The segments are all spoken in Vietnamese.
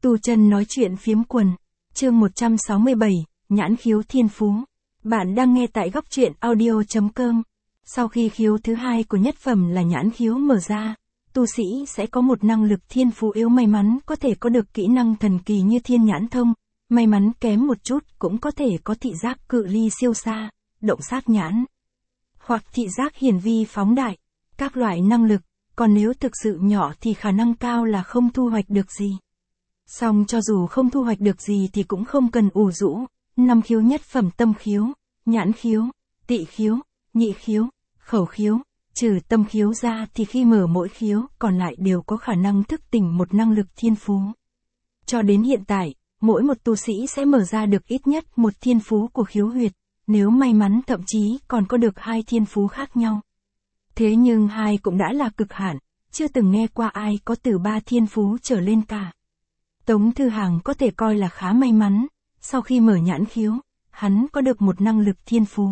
Tu chân nói chuyện phiếm quần. Chương 167, nhãn khiếu thiên phú. Bạn đang nghe tại góc truyện audio.com. Sau khi khiếu thứ hai của nhất phẩm là nhãn khiếu mở ra, tu sĩ sẽ có một năng lực thiên phú yếu may mắn có thể có được kỹ năng thần kỳ như thiên nhãn thông, may mắn kém một chút cũng có thể có thị giác cự ly siêu xa, động sát nhãn, hoặc thị giác hiển vi phóng đại, các loại năng lực, còn nếu thực sự nhỏ thì khả năng cao là không thu hoạch được gì. Song cho dù không thu hoạch được gì thì cũng không cần ủ rũ, 5 khiếu nhất phẩm tâm khiếu, nhãn khiếu, tị khiếu, nhị khiếu, khẩu khiếu, trừ tâm khiếu ra thì khi mở mỗi khiếu còn lại đều có khả năng thức tỉnh một năng lực thiên phú. Cho đến hiện tại, mỗi một tu sĩ sẽ mở ra được ít nhất một thiên phú của khiếu huyệt, nếu may mắn thậm chí còn có được 2 thiên phú khác nhau. Thế nhưng 2 cũng đã là cực hạn, chưa từng nghe qua ai có từ 3 thiên phú trở lên cả. Tống Thư Hàng có thể coi là khá may mắn, sau khi mở nhãn khiếu, hắn có được một năng lực thiên phú.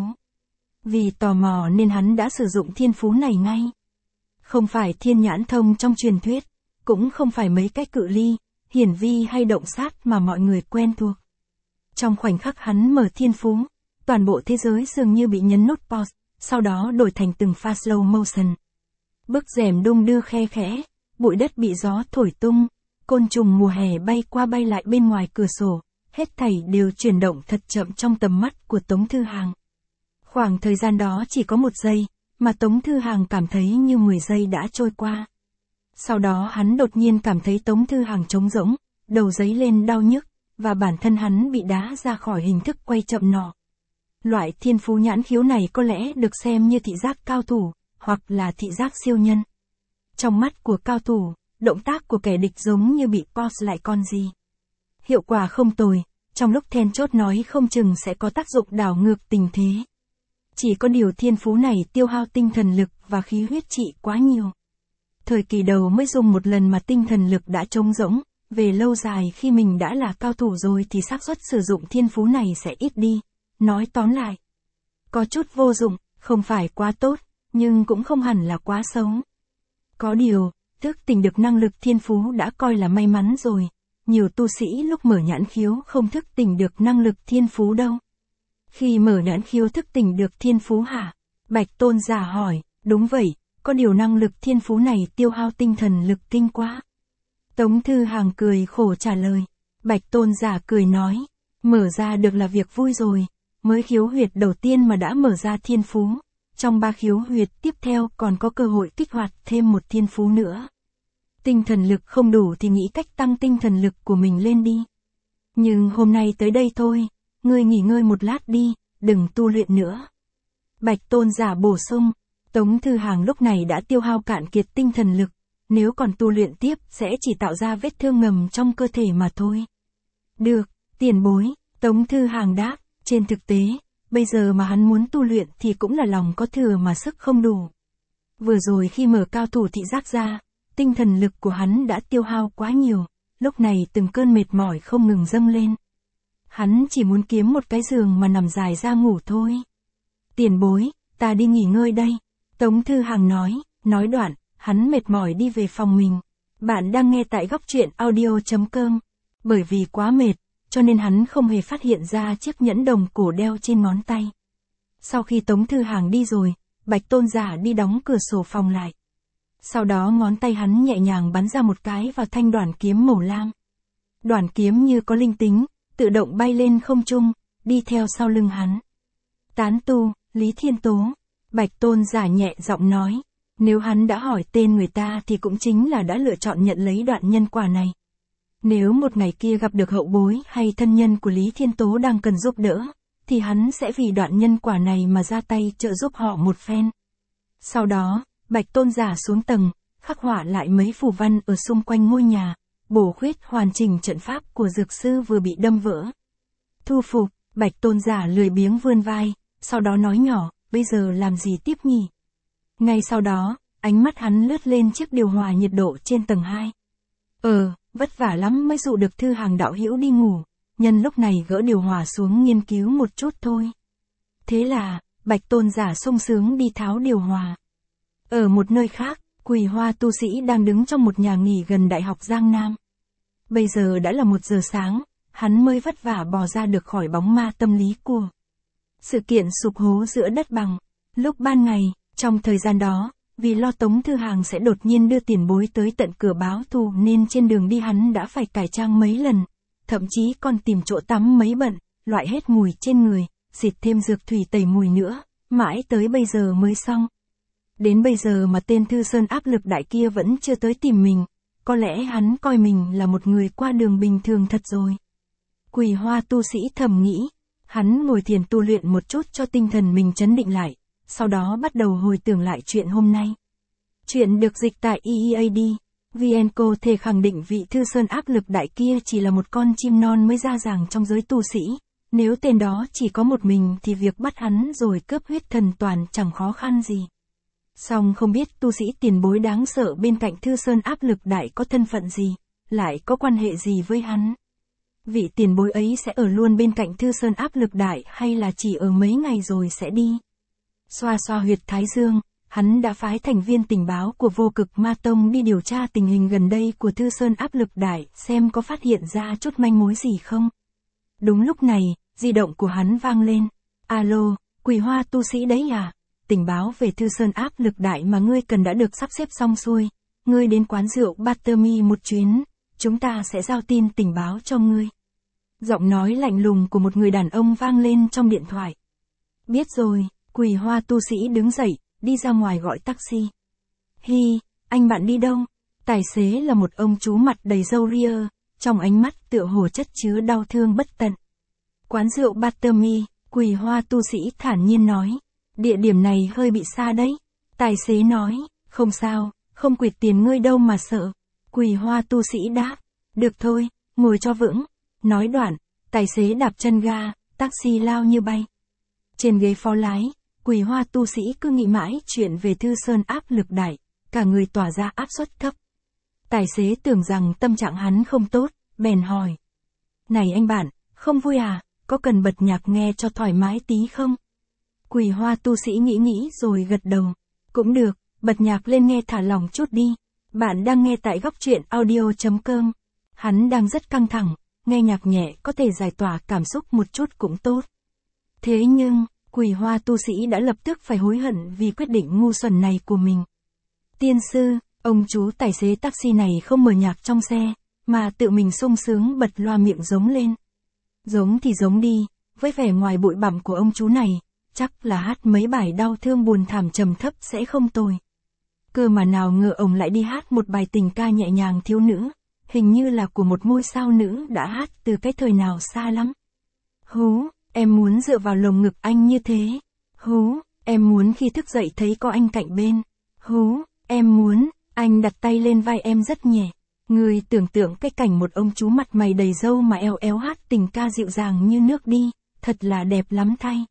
Vì tò mò nên hắn đã sử dụng thiên phú này ngay. Không phải thiên nhãn thông trong truyền thuyết, cũng không phải mấy cái cự ly, hiển vi hay động sát mà mọi người quen thuộc. Trong khoảnh khắc hắn mở thiên phú, toàn bộ thế giới dường như bị nhấn nút pause, sau đó đổi thành từng pha slow motion. Bức rèm đung đưa khe khẽ, bụi đất bị gió thổi tung, côn trùng mùa hè bay qua bay lại bên ngoài cửa sổ, hết thảy đều chuyển động thật chậm trong tầm mắt của Tống Thư Hàng. Khoảng thời gian đó chỉ có 1 giây, mà Tống Thư Hàng cảm thấy như 10 giây đã trôi qua. Sau đó hắn đột nhiên cảm thấy Tống Thư Hàng trống rỗng, đầu giấy lên đau nhức, và bản thân hắn bị đá ra khỏi hình thức quay chậm nọ. Loại thiên phú nhãn khiếu này có lẽ được xem như thị giác cao thủ, hoặc là thị giác siêu nhân. Trong mắt của cao thủ, động tác của kẻ địch giống như bị pause lại con gì. Hiệu quả không tồi, trong lúc then chốt nói không chừng sẽ có tác dụng đảo ngược tình thế. Chỉ có điều thiên phú này tiêu hao tinh thần lực và khí huyết trị quá nhiều. Thời kỳ đầu mới dùng một lần mà tinh thần lực đã trống rỗng, về lâu dài khi mình đã là cao thủ rồi thì xác suất sử dụng thiên phú này sẽ ít đi. Nói tóm lại, có chút vô dụng, không phải quá tốt, nhưng cũng không hẳn là quá xấu. Có điều, thức tỉnh được năng lực thiên phú đã coi là may mắn rồi. Nhiều tu sĩ lúc mở nhãn khiếu không thức tỉnh được năng lực thiên phú đâu. Khi mở nhãn khiếu thức tỉnh được thiên phú hả? Bạch Tôn giả hỏi, đúng vậy, có điều năng lực thiên phú này tiêu hao tinh thần lực kinh quá. Tống Thư Hàng cười khổ trả lời. Bạch Tôn giả cười nói, mở ra được là việc vui rồi, mới khiếu huyệt đầu tiên mà đã mở ra thiên phú. Trong 3 khiếu huyệt tiếp theo còn có cơ hội kích hoạt thêm một thiên phú nữa. Tinh thần lực không đủ thì nghĩ cách tăng tinh thần lực của mình lên đi. Nhưng hôm nay tới đây thôi, ngươi nghỉ ngơi một lát đi, đừng tu luyện nữa. Bạch Tôn giả bổ sung, Tống Thư Hàng lúc này đã tiêu hao cạn kiệt tinh thần lực, nếu còn tu luyện tiếp sẽ chỉ tạo ra vết thương ngầm trong cơ thể mà thôi. Được, tiền bối, Tống Thư Hàng đáp, trên thực tế, bây giờ mà hắn muốn tu luyện thì cũng là lòng có thừa mà sức không đủ. Vừa rồi khi mở cao thủ thị giác ra, tinh thần lực của hắn đã tiêu hao quá nhiều, lúc này từng cơn mệt mỏi không ngừng dâng lên. Hắn chỉ muốn kiếm một cái giường mà nằm dài ra ngủ thôi. Tiền bối, ta đi nghỉ ngơi đây. Tống Thư Hàng nói đoạn, hắn mệt mỏi đi về phòng mình. Bạn đang nghe tại góc truyện audio.com. Bởi vì quá mệt, cho nên hắn không hề phát hiện ra chiếc nhẫn đồng cổ đeo trên ngón tay. Sau khi Tống Thư Hàng đi rồi, Bạch Tôn giả đi đóng cửa sổ phòng lại. Sau đó ngón tay hắn nhẹ nhàng bắn ra một cái vào thanh đoản kiếm màu lam. Đoản kiếm như có linh tính, tự động bay lên không trung, đi theo sau lưng hắn. Tán tu, Lý Thiên Tố. Bạch Tôn giả nhẹ giọng nói, nếu hắn đã hỏi tên người ta thì cũng chính là đã lựa chọn nhận lấy đoạn nhân quả này. Nếu một ngày kia gặp được hậu bối hay thân nhân của Lý Thiên Tố đang cần giúp đỡ, thì hắn sẽ vì đoạn nhân quả này mà ra tay trợ giúp họ một phen. Sau đó, Bạch Tôn giả xuống tầng, khắc họa lại mấy phù văn ở xung quanh ngôi nhà, bổ khuyết hoàn chỉnh trận pháp của dược sư vừa bị đâm vỡ. Thu phục, Bạch Tôn giả lười biếng vươn vai, sau đó nói nhỏ, bây giờ làm gì tiếp nhỉ? Ngay sau đó, ánh mắt hắn lướt lên chiếc điều hòa nhiệt độ trên tầng 2. Vất vả lắm mới dụ được Thư Hàng đạo hữu đi ngủ, nhân lúc này gỡ điều hòa xuống nghiên cứu một chút thôi. Thế là, Bạch Tôn giả sung sướng đi tháo điều hòa. Ở một nơi khác, Quỳ Hoa tu sĩ đang đứng trong một nhà nghỉ gần Đại học Giang Nam. Bây giờ đã là 1 giờ sáng, hắn mới vất vả bò ra được khỏi bóng ma tâm lý của sự kiện sụp hố giữa đất bằng. Lúc ban ngày, trong thời gian đó, vì lo Tống Thư Hàng sẽ đột nhiên đưa tiền bối tới tận cửa báo thù nên trên đường đi hắn đã phải cải trang mấy lần, thậm chí còn tìm chỗ tắm mấy bận, loại hết mùi trên người, xịt thêm dược thủy tẩy mùi nữa, mãi tới bây giờ mới xong. Đến bây giờ mà tên Thư Sơn áp lực đại kia vẫn chưa tới tìm mình, có lẽ hắn coi mình là một người qua đường bình thường thật rồi. Quỳ Hoa tu sĩ thầm nghĩ, hắn ngồi thiền tu luyện một chút cho tinh thần mình trấn định lại, sau đó bắt đầu hồi tưởng lại chuyện hôm nay. Chuyện được dịch tại EEAD. VNco thể khẳng định vị Thư Sơn áp lực đại kia chỉ là một con chim non mới ra ràng trong giới tu sĩ, nếu tên đó chỉ có một mình thì việc bắt hắn rồi cướp huyết thần toàn chẳng khó khăn gì. Song không biết tu sĩ tiền bối đáng sợ bên cạnh Thư Sơn áp lực đại có thân phận gì, lại có quan hệ gì với hắn. Vị tiền bối ấy sẽ ở luôn bên cạnh Thư Sơn áp lực đại hay là chỉ ở mấy ngày rồi sẽ đi. Xoa xoa huyệt thái dương, hắn đã phái thành viên tình báo của Vô Cực Ma Tông đi điều tra tình hình gần đây của Thư Sơn áp lực đại xem có phát hiện ra chút manh mối gì không. Đúng lúc này, di động của hắn vang lên. Alo, Quỳ Hoa tu sĩ đấy à? Tình báo về Thư Sơn áp lực đại mà ngươi cần đã được sắp xếp xong xuôi. Ngươi đến quán rượu Battermi một chuyến, chúng ta sẽ giao tin tình báo cho ngươi. Giọng nói lạnh lùng của một người đàn ông vang lên trong điện thoại. Biết rồi, Quỳ Hoa tu sĩ đứng dậy, đi ra ngoài gọi taxi. Hi, anh bạn đi đâu? Tài xế là một ông chú mặt đầy râu ria, trong ánh mắt tựa hồ chất chứa đau thương bất tận. Quán rượu Battermi, Quỳ Hoa tu sĩ thản nhiên nói. Địa điểm này hơi bị xa đấy. Tài xế nói, không sao, không quỵt tiền ngươi đâu mà sợ. Quỳ Hoa tu sĩ đáp, được thôi, ngồi cho vững. Nói đoạn, tài xế đạp chân ga, taxi lao như bay. Trên ghế phó lái, Quỳ Hoa tu sĩ cứ nghĩ mãi chuyện về Thư Sơn áp lực đại, cả người tỏa ra áp suất thấp. Tài xế tưởng rằng tâm trạng hắn không tốt, bèn hỏi. Này anh bạn, không vui à, có cần bật nhạc nghe cho thoải mái tí không? Quỳ Hoa tu sĩ nghĩ rồi gật đầu. Cũng được, bật nhạc lên nghe thả lỏng chút đi. Bạn đang nghe tại góc truyện audio.com. Hắn đang rất căng thẳng, nghe nhạc nhẹ có thể giải tỏa cảm xúc một chút cũng tốt. Thế nhưng, Quỳ Hoa tu sĩ đã lập tức phải hối hận vì quyết định ngu xuẩn này của mình. Tiên sư, ông chú tài xế taxi này không mở nhạc trong xe, mà tự mình sung sướng bật loa miệng giống lên. Giống thì giống đi, với vẻ ngoài bụi bặm của ông chú này, chắc là hát mấy bài đau thương buồn thảm trầm thấp sẽ không tồi. Cơ mà nào ngờ ông lại đi hát một bài tình ca nhẹ nhàng thiếu nữ, hình như là của một ngôi sao nữ đã hát từ cái thời nào xa lắm. Hú, em muốn dựa vào lồng ngực anh như thế. Hú, em muốn khi thức dậy thấy có anh cạnh bên. Hú, em muốn, anh đặt tay lên vai em rất nhẹ. Người tưởng tượng cái cảnh một ông chú mặt mày đầy râu mà eo éo hát tình ca dịu dàng như nước đi, thật là đẹp lắm thay.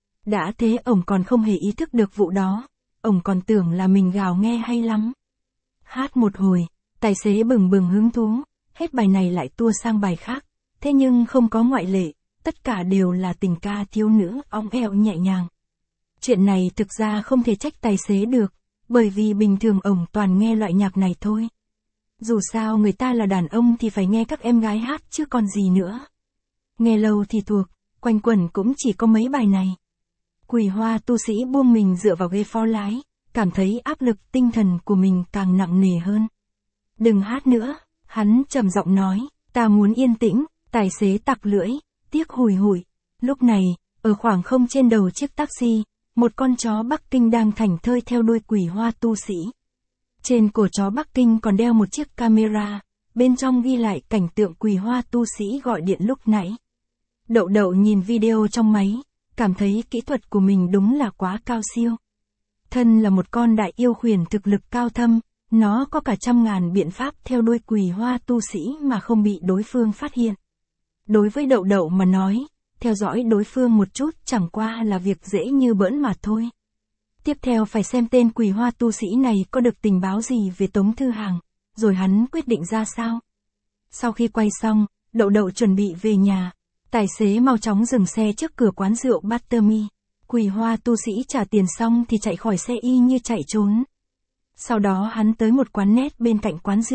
Đã thế ổng còn không hề ý thức được vụ đó, ổng còn tưởng là mình gào nghe hay lắm. Hát một hồi, tài xế bừng bừng hứng thú, hết bài này lại tua sang bài khác, thế nhưng không có ngoại lệ, tất cả đều là tình ca thiếu nữ ong eo nhẹ nhàng. Chuyện này thực ra không thể trách tài xế được, bởi vì bình thường ổng toàn nghe loại nhạc này thôi. Dù sao người ta là đàn ông thì phải nghe các em gái hát chứ còn gì nữa. Nghe lâu thì thuộc, quanh quẩn cũng chỉ có mấy bài này. Quỳ Hoa tu sĩ buông mình dựa vào ghế phó lái, cảm thấy áp lực tinh thần của mình càng nặng nề hơn. Đừng hát nữa, hắn trầm giọng nói, ta muốn yên tĩnh. Tài xế tặc lưỡi, tiếc hùi hụi. Lúc này, ở khoảng không trên đầu chiếc taxi, một con chó Bắc Kinh đang thảnh thơi theo đuôi Quỳ Hoa tu sĩ. Trên cổ chó Bắc Kinh còn đeo một chiếc camera, bên trong ghi lại cảnh tượng Quỳ Hoa tu sĩ gọi điện lúc nãy. Đậu đậu nhìn video trong máy, cảm thấy kỹ thuật của mình đúng là quá cao siêu. Thân là một con đại yêu khuyển thực lực cao thâm, nó có cả 100.000 biện pháp theo đuôi Quỳ Hoa tu sĩ mà không bị đối phương phát hiện. Đối với đậu đậu mà nói, theo dõi đối phương một chút chẳng qua là việc dễ như bỡn mà thôi. Tiếp theo phải xem tên Quỳ Hoa tu sĩ này có được tình báo gì về Tống Thư Hàng, rồi hắn quyết định ra sao. Sau khi quay xong, đậu đậu chuẩn bị về nhà. Tài xế mau chóng dừng xe trước cửa quán rượu Battermi. Quỳ Hoa tu sĩ trả tiền xong thì chạy khỏi xe y như chạy trốn. Sau đó hắn tới một quán net bên cạnh quán rượu,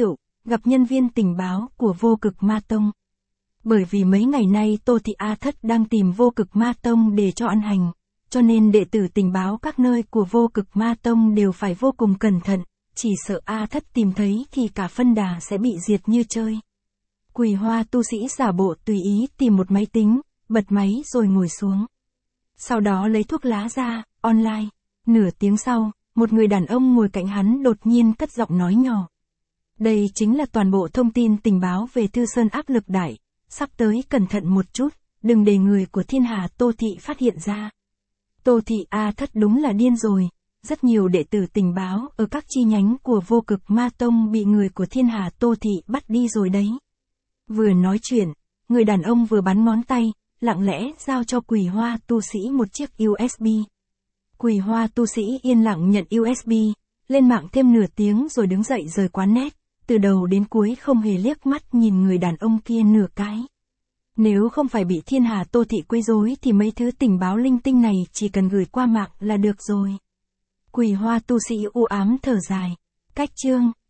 gặp nhân viên tình báo của Vô Cực Ma Tông. Bởi vì mấy ngày nay Tô Thị A Thất đang tìm Vô Cực Ma Tông để cho ăn hành, cho nên đệ tử tình báo các nơi của Vô Cực Ma Tông đều phải vô cùng cẩn thận, chỉ sợ A Thất tìm thấy thì cả phân đà sẽ bị diệt như chơi. Quỳ Hoa tu sĩ giả bộ tùy ý tìm một máy tính, bật máy rồi ngồi xuống. Sau đó lấy thuốc lá ra, online. Nửa tiếng sau, một người đàn ông ngồi cạnh hắn đột nhiên cất giọng nói nhỏ. Đây chính là toàn bộ thông tin tình báo về Thư Sơn áp lực đại, sắp tới cẩn thận một chút, đừng để người của thiên hà Tô Thị phát hiện ra. Tô Thị A Thất đúng là điên rồi, rất nhiều đệ tử tình báo ở các chi nhánh của Vô Cực Ma Tông bị người của thiên hà Tô Thị bắt đi rồi đấy. Vừa nói chuyện, người đàn ông vừa bắn ngón tay, lặng lẽ giao cho Quỳ Hoa tu sĩ một chiếc USB. Quỳ Hoa tu sĩ yên lặng nhận USB, lên mạng thêm nửa tiếng rồi đứng dậy rời quán net, từ đầu đến cuối không hề liếc mắt nhìn người đàn ông kia nửa cái. Nếu không phải bị thiên hà Tô Thị quấy rối thì mấy thứ tình báo linh tinh này chỉ cần gửi qua mạng là được rồi. Quỳ Hoa tu sĩ u ám thở dài. Cách chương